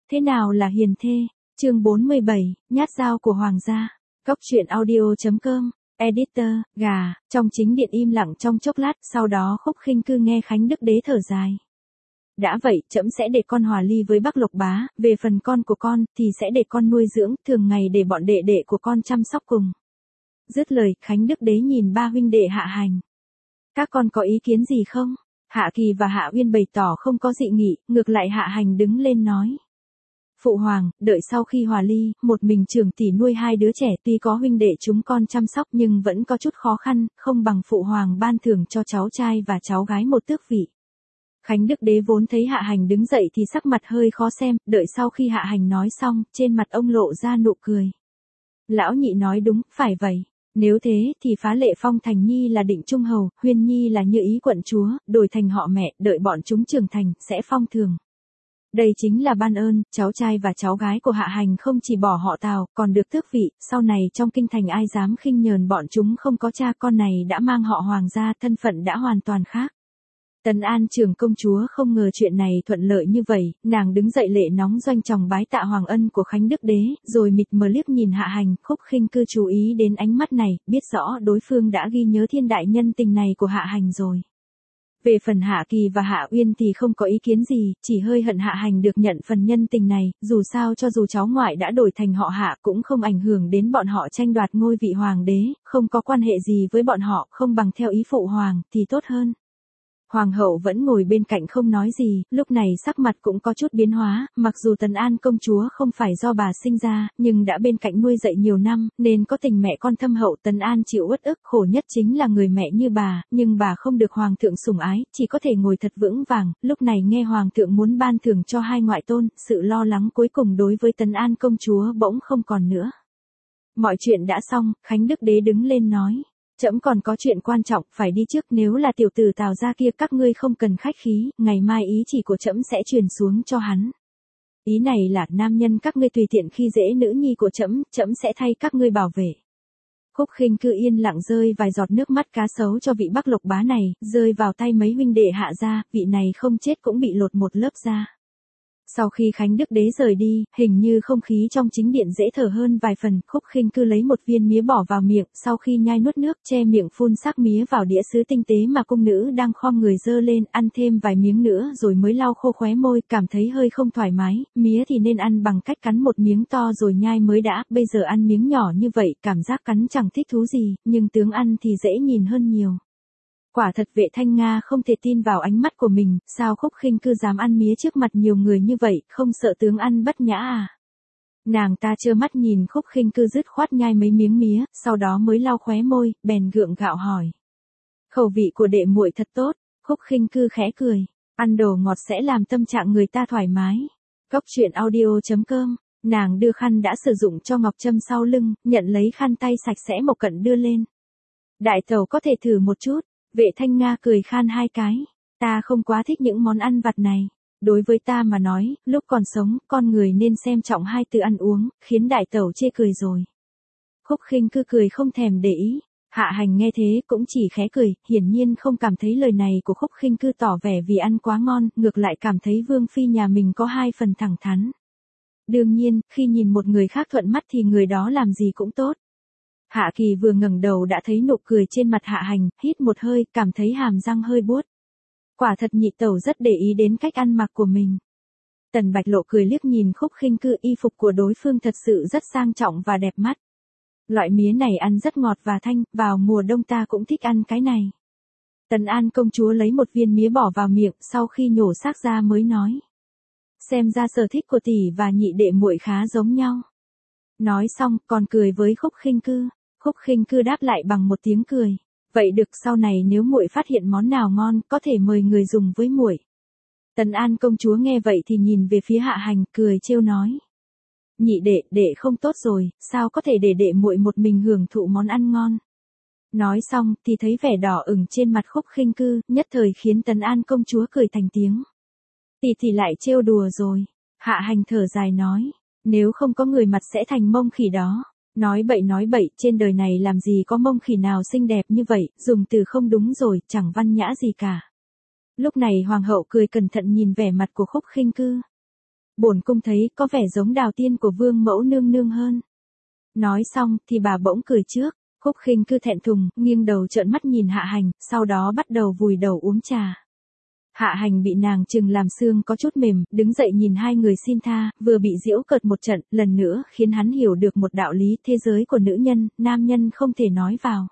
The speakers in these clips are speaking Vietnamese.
Thế nào là hiền thê? Chương 47, nhát dao của hoàng gia. Cốc truyện audio.com. Editor, gà, trong chính điện im lặng trong chốc lát, sau đó Khúc Khinh Cư nghe Khánh Đức Đế thở dài. Đã vậy, trẫm sẽ để con hòa ly với Bắc Lộc Bá, về phần con của con, thì sẽ để con nuôi dưỡng, thường ngày để bọn đệ đệ của con chăm sóc cùng. Dứt lời, Khánh Đức Đế nhìn ba huynh đệ Hạ Hành. Các con có ý kiến gì không? Hạ Kỳ và Hạ Uyên bày tỏ không có dị nghị, ngược lại Hạ Hành đứng lên nói. Phụ hoàng, đợi sau khi hòa ly, một mình trưởng tỷ nuôi hai đứa trẻ, tuy có huynh đệ chúng con chăm sóc nhưng vẫn có chút khó khăn, không bằng phụ hoàng ban thưởng cho cháu trai và cháu gái một tước vị. Khánh Đức Đế vốn thấy Hạ Hành đứng dậy thì sắc mặt hơi khó xem, đợi sau khi Hạ Hành nói xong, trên mặt ông lộ ra nụ cười. Lão nhị nói đúng, phải vậy. Nếu thế thì phá lệ phong thành nhi là định trung hầu, Huyên nhi là như ý quận chúa, đổi thành họ mẹ, đợi bọn chúng trưởng thành, sẽ phong thường. Đây chính là ban ơn, cháu trai và cháu gái của Hạ Hành không chỉ bỏ họ Tào, còn được tước vị, sau này trong kinh thành ai dám khinh nhờn bọn chúng không có cha con này đã mang họ hoàng gia, thân phận đã hoàn toàn khác. Tấn An trưởng công chúa không ngờ chuyện này thuận lợi như vậy, nàng đứng dậy lệ nóng doanh tròng bái tạ hoàng ân của Khánh Đức Đế, rồi mịt mờ liếc nhìn Hạ Hành. Khúc Khinh Cư chú ý đến ánh mắt này, biết rõ đối phương đã ghi nhớ thiên đại nhân tình này của Hạ Hành rồi. Về phần Hạ Kỳ và Hạ Uyên thì không có ý kiến gì, chỉ hơi hận Hạ Hành được nhận phần nhân tình này, dù sao cho dù cháu ngoại đã đổi thành họ Hạ cũng không ảnh hưởng đến bọn họ tranh đoạt ngôi vị hoàng đế, không có quan hệ gì với bọn họ, không bằng theo ý phụ hoàng thì tốt hơn. Hoàng hậu vẫn ngồi bên cạnh không nói gì, lúc này sắc mặt cũng có chút biến hóa, mặc dù Tấn An công chúa không phải do bà sinh ra, nhưng đã bên cạnh nuôi dạy nhiều năm, nên có tình mẹ con thâm hậu. Tấn An chịu uất ức, khổ nhất chính là người mẹ như bà, nhưng bà không được hoàng thượng sủng ái, chỉ có thể ngồi thật vững vàng. Lúc này nghe hoàng thượng muốn ban thưởng cho hai ngoại tôn, sự lo lắng cuối cùng đối với Tấn An công chúa bỗng không còn nữa. Mọi chuyện đã xong, Khánh Đức Đế đứng lên nói. Trẫm còn có chuyện quan trọng, phải đi trước, nếu là tiểu tử Tào gia kia các ngươi không cần khách khí, ngày mai ý chỉ của trẫm sẽ truyền xuống cho hắn. Ý này là nam nhân các ngươi tùy tiện khi dễ nữ nhi của trẫm, trẫm sẽ thay các ngươi bảo vệ. Khúc Khinh Cư yên lặng rơi vài giọt nước mắt cá sấu cho vị Bắc Lộc Bá này, rơi vào tay mấy huynh đệ Hạ gia, vị này không chết cũng bị lột một lớp da. Sau khi Khánh Đức Đế rời đi, hình như không khí trong chính điện dễ thở hơn vài phần. Khúc Khinh Cư lấy một viên mía bỏ vào miệng, sau khi nhai nuốt nước, che miệng phun xác mía vào đĩa sứ tinh tế mà cung nữ đang khom người dơ lên, ăn thêm vài miếng nữa rồi mới lau khô khóe môi, cảm thấy hơi không thoải mái. Mía thì nên ăn bằng cách cắn một miếng to rồi nhai mới đã, bây giờ ăn miếng nhỏ như vậy, cảm giác cắn chẳng thích thú gì, nhưng tướng ăn thì dễ nhìn hơn nhiều. Quả thật Vệ Thanh Nga không thể tin vào ánh mắt của mình, sao Khúc Khinh Cư dám ăn mía trước mặt nhiều người như vậy, không sợ tướng ăn bất nhã à? Nàng ta trơ mắt nhìn Khúc Khinh Cư dứt khoát nhai mấy miếng mía, sau đó mới lau khóe môi, bèn gượng gạo hỏi. Khẩu vị của đệ muội thật tốt. Khúc Khinh Cư khẽ cười, ăn đồ ngọt sẽ làm tâm trạng người ta thoải mái. Cốc truyện audio.com. Nàng đưa khăn đã sử dụng cho ngọc trâm sau lưng, nhận lấy khăn tay sạch sẽ Mộc Cận đưa lên. Đại tẩu có thể thử một chút. Vệ Thanh Nga cười khan hai cái. Ta không quá thích những món ăn vặt này. Đối với ta mà nói, lúc còn sống, con người nên xem trọng hai từ ăn uống, khiến đại tẩu chê cười rồi. Khúc Khinh Cư cười không thèm để ý. Hạ Hành nghe thế cũng chỉ khẽ cười, hiển nhiên không cảm thấy lời này của Khúc Khinh Cư tỏ vẻ vì ăn quá ngon, ngược lại cảm thấy vương phi nhà mình có hai phần thẳng thắn. Đương nhiên, khi nhìn một người khác thuận mắt thì người đó làm gì cũng tốt. Hạ Kỳ vừa ngẩng đầu đã thấy nụ cười trên mặt Hạ Hành, hít một hơi, cảm thấy hàm răng hơi buốt. Quả thật nhị tẩu rất để ý đến cách ăn mặc của mình. Tần Bạch Lộ cười liếc nhìn Khúc Khinh Cư, y phục của đối phương thật sự rất sang trọng và đẹp mắt. Loại mía này ăn rất ngọt và thanh, vào mùa đông ta cũng thích ăn cái này. Tấn An công chúa lấy một viên mía bỏ vào miệng, sau khi nhổ xác ra mới nói. Xem ra sở thích của tỷ và nhị đệ muội khá giống nhau. Nói xong, còn cười với Khúc Khinh Cư. Khúc Khinh Cư đáp lại bằng một tiếng cười. Vậy được, sau này nếu muội phát hiện món nào ngon, có thể mời người dùng với muội. Tấn An công chúa nghe vậy thì nhìn về phía Hạ Hành, cười trêu nói. Nhị đệ, đệ không tốt rồi, sao có thể để đệ muội một mình hưởng thụ món ăn ngon. Nói xong thì thấy vẻ đỏ ửng trên mặt Khúc Khinh Cư, nhất thời khiến Tấn An công chúa cười thành tiếng. Tỷ lại trêu đùa rồi. Hạ Hành thở dài nói. Nếu không có người mặt sẽ thành mông khỉ đó. Nói bậy, trên đời này làm gì có mông khỉ nào xinh đẹp như vậy, dùng từ không đúng rồi, chẳng văn nhã gì cả. Lúc này hoàng hậu cười cẩn thận nhìn vẻ mặt của Khúc Khinh Cư. bổn cung thấy có vẻ giống đào tiên của vương mẫu nương nương hơn. Nói xong thì bà bỗng cười trước, Khúc Khinh Cư thẹn thùng, nghiêng đầu trợn mắt nhìn Hạ Hành, sau đó bắt đầu vùi đầu uống trà. Hạ Hành bị nàng chừng làm xương có chút mềm, đứng dậy nhìn hai người xin tha, vừa bị giễu cợt một trận, lần nữa khiến hắn hiểu được một đạo lý thế giới của nữ nhân, nam nhân không thể nói vào.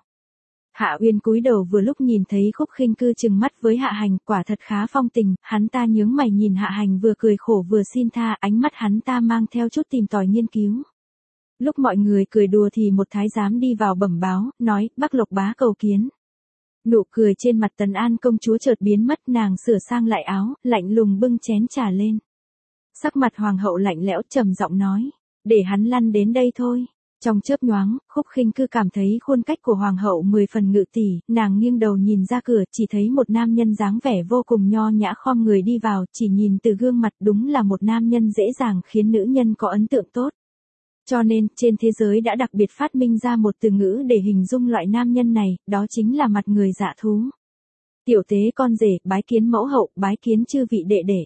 Hạ Uyên cúi đầu vừa lúc nhìn thấy Khúc Khinh Cư chừng mắt với Hạ Hành, quả thật khá phong tình, hắn ta nhướng mày nhìn Hạ Hành vừa cười khổ vừa xin tha, ánh mắt hắn ta mang theo chút tìm tòi nghiên cứu. Lúc mọi người cười đùa thì một thái giám đi vào bẩm báo, nói, Bắc Lộc bá cầu kiến. Nụ cười trên mặt Tần An công chúa chợt biến mất, nàng sửa sang lại áo, lạnh lùng bưng chén trà lên. Sắc mặt hoàng hậu lạnh lẽo trầm giọng nói, để hắn lăn đến đây thôi. Trong chớp nhoáng, Khúc Khinh Cư cảm thấy khuôn cách của hoàng hậu 10 phần ngự tỷ, nàng nghiêng đầu nhìn ra cửa, chỉ thấy một nam nhân dáng vẻ vô cùng nho nhã khom người đi vào, chỉ nhìn từ gương mặt đúng là một nam nhân dễ dàng khiến nữ nhân có ấn tượng tốt. Cho nên, trên thế giới đã đặc biệt phát minh ra một từ ngữ để hình dung loại nam nhân này, đó chính là mặt người dạ thú. Tiểu tế con rể, bái kiến mẫu hậu, bái kiến chư vị đệ đệ.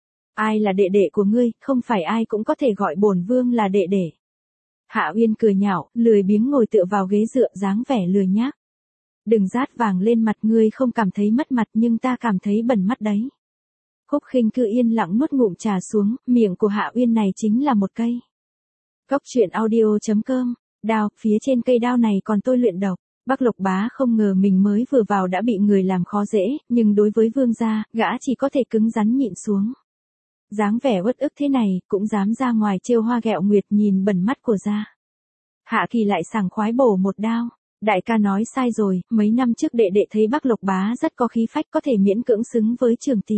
Ai là đệ đệ của ngươi, không phải ai cũng có thể gọi bổn vương là đệ đệ. Hạ Uyên cười nhạo, lười biếng ngồi tựa vào ghế dựa dáng vẻ lười nhác. Đừng rát vàng lên mặt, ngươi không cảm thấy mất mặt nhưng ta cảm thấy bẩn mắt đấy. Khúc Khinh Cư yên lặng nuốt ngụm trà xuống, miệng của Hạ Uyên này chính là một cây. Cốc truyện audio.com, đao, phía trên cây đao này còn tôi luyện độc. Bắc Lộc bá không ngờ mình mới vừa vào đã bị người làm khó dễ, nhưng đối với vương gia, gã chỉ có thể cứng rắn nhịn xuống. Dáng vẻ uất ức thế này, cũng dám ra ngoài trêu hoa ghẹo nguyệt, nhìn bẩn mắt của gia. Hạ Kỳ lại sảng khoái bổ một đao. Đại ca nói sai rồi, mấy năm trước đệ đệ thấy Bắc Lộc bá rất có khí phách, có thể miễn cưỡng xứng với Trường tỷ.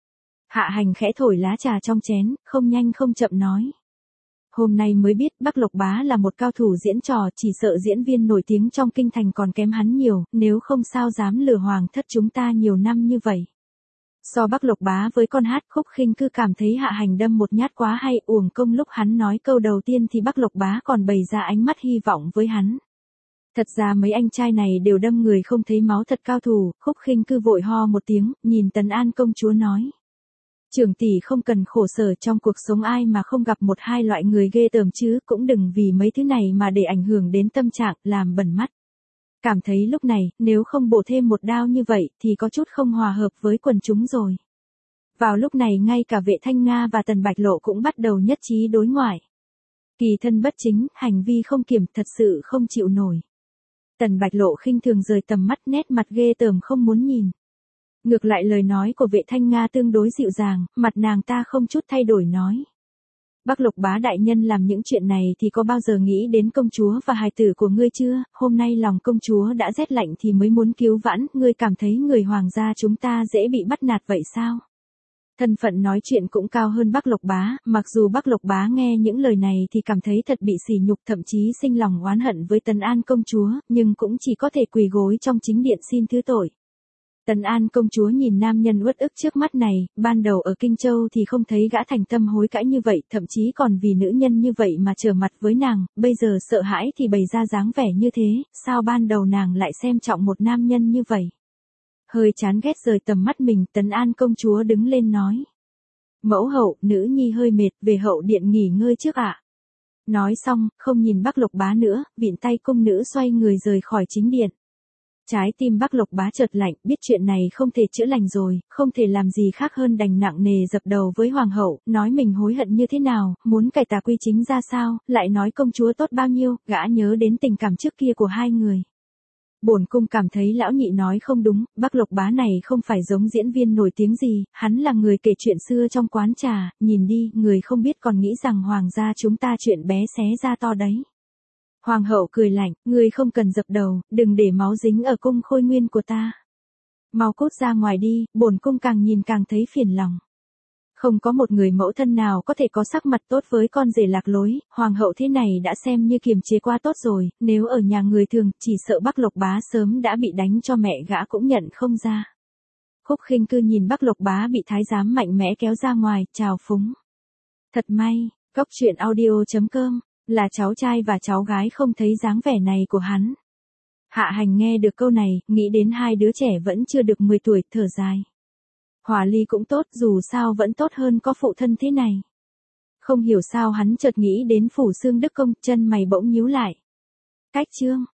Hạ Hành khẽ thổi lá trà trong chén, không nhanh không chậm nói. Hôm nay mới biết Bắc Lộc bá là một cao thủ diễn trò, chỉ sợ diễn viên nổi tiếng trong kinh thành còn kém hắn nhiều, nếu không sao dám lừa hoàng thất chúng ta nhiều năm như vậy. So Bắc Lộc bá với con hát, Khúc Khinh Cư cảm thấy Hạ Hành đâm một nhát quá hay, uổng công lúc hắn nói câu đầu tiên thì Bắc Lộc bá còn bày ra ánh mắt hy vọng với hắn. Thật ra mấy anh trai này đều đâm người không thấy máu, thật cao thủ. Khúc Khinh Cư vội ho một tiếng, nhìn Tần An công chúa nói. Trưởng tỷ không cần khổ sở, trong cuộc sống ai mà không gặp một hai loại người ghê tởm chứ, cũng đừng vì mấy thứ này mà để ảnh hưởng đến tâm trạng, làm bẩn mắt. Cảm thấy lúc này, nếu không bổ thêm một đao như vậy, thì có chút không hòa hợp với quần chúng rồi. Vào lúc này ngay cả Vệ Thanh Nga và Tần Bạch Lộ cũng bắt đầu nhất trí đối ngoại. Kỳ thân bất chính, hành vi không kiểm, thật sự không chịu nổi. Tần Bạch Lộ khinh thường rời tầm mắt, nét mặt ghê tởm không muốn nhìn. Ngược lại lời nói của Vệ Thanh Nga tương đối dịu dàng, mặt nàng ta không chút thay đổi nói. Bắc Lộc bá đại nhân làm những chuyện này thì có bao giờ nghĩ đến công chúa và hài tử của ngươi chưa, hôm nay lòng công chúa đã rét lạnh thì mới muốn cứu vãn, ngươi cảm thấy người hoàng gia chúng ta dễ bị bắt nạt vậy sao? Thân phận nói chuyện cũng cao hơn Bắc Lộc bá, mặc dù Bắc Lộc bá nghe những lời này thì cảm thấy thật bị sỉ nhục, thậm chí sinh lòng oán hận với Tần An công chúa, nhưng cũng chỉ có thể quỳ gối trong chính điện xin thứ tội. Tần An công chúa nhìn nam nhân uất ức trước mắt này, ban đầu ở Kinh Châu thì không thấy gã thành tâm hối cãi như vậy, thậm chí còn vì nữ nhân như vậy mà trở mặt với nàng, bây giờ sợ hãi thì bày ra dáng vẻ như thế, sao ban đầu nàng lại xem trọng một nam nhân như vậy. Hơi chán ghét rời tầm mắt mình, Tần An công chúa đứng lên nói. Mẫu hậu, nữ nhi hơi mệt, về hậu điện nghỉ ngơi trước ạ. Nói xong, không nhìn Bắc Lộc bá nữa, vịn tay cung nữ xoay người rời khỏi chính điện. Trái tim Bắc Lộc bá chợt lạnh, biết chuyện này không thể chữa lành rồi, không thể làm gì khác hơn đành nặng nề dập đầu với hoàng hậu, nói mình hối hận như thế nào, muốn cải tà quy chính ra sao, lại nói công chúa tốt bao nhiêu, gã nhớ đến tình cảm trước kia của hai người. Bổn cung cảm thấy lão nhị nói không đúng, Bắc Lộc bá này không phải giống diễn viên nổi tiếng gì, hắn là người kể chuyện xưa trong quán trà, nhìn đi, người không biết còn nghĩ rằng hoàng gia chúng ta chuyện bé xé ra to đấy. Hoàng hậu cười lạnh, ngươi không cần dập đầu, đừng để máu dính ở cung khôi nguyên của ta. Mau cút ra ngoài đi, bổn cung càng nhìn càng thấy phiền lòng. Không có một người mẫu thân nào có thể có sắc mặt tốt với con rể lạc lối, hoàng hậu thế này đã xem như kiềm chế qua tốt rồi, nếu ở nhà người thường, chỉ sợ Bắc Lộc bá sớm đã bị đánh cho mẹ gã cũng nhận không ra. Khúc Khinh Cư nhìn Bắc Lộc bá bị thái giám mạnh mẽ kéo ra ngoài, chào phúng. Thật may, Cốc truyện audio.com, là cháu trai và cháu gái không thấy dáng vẻ này của hắn. Hạ Hành nghe được câu này, nghĩ đến hai đứa trẻ vẫn chưa được 10 tuổi, thở dài. Hòa ly cũng tốt, dù sao vẫn tốt hơn có phụ thân thế này. Không hiểu sao hắn chợt nghĩ đến Phủ Xương Đức Công, chân mày bỗng nhíu lại. Cách chương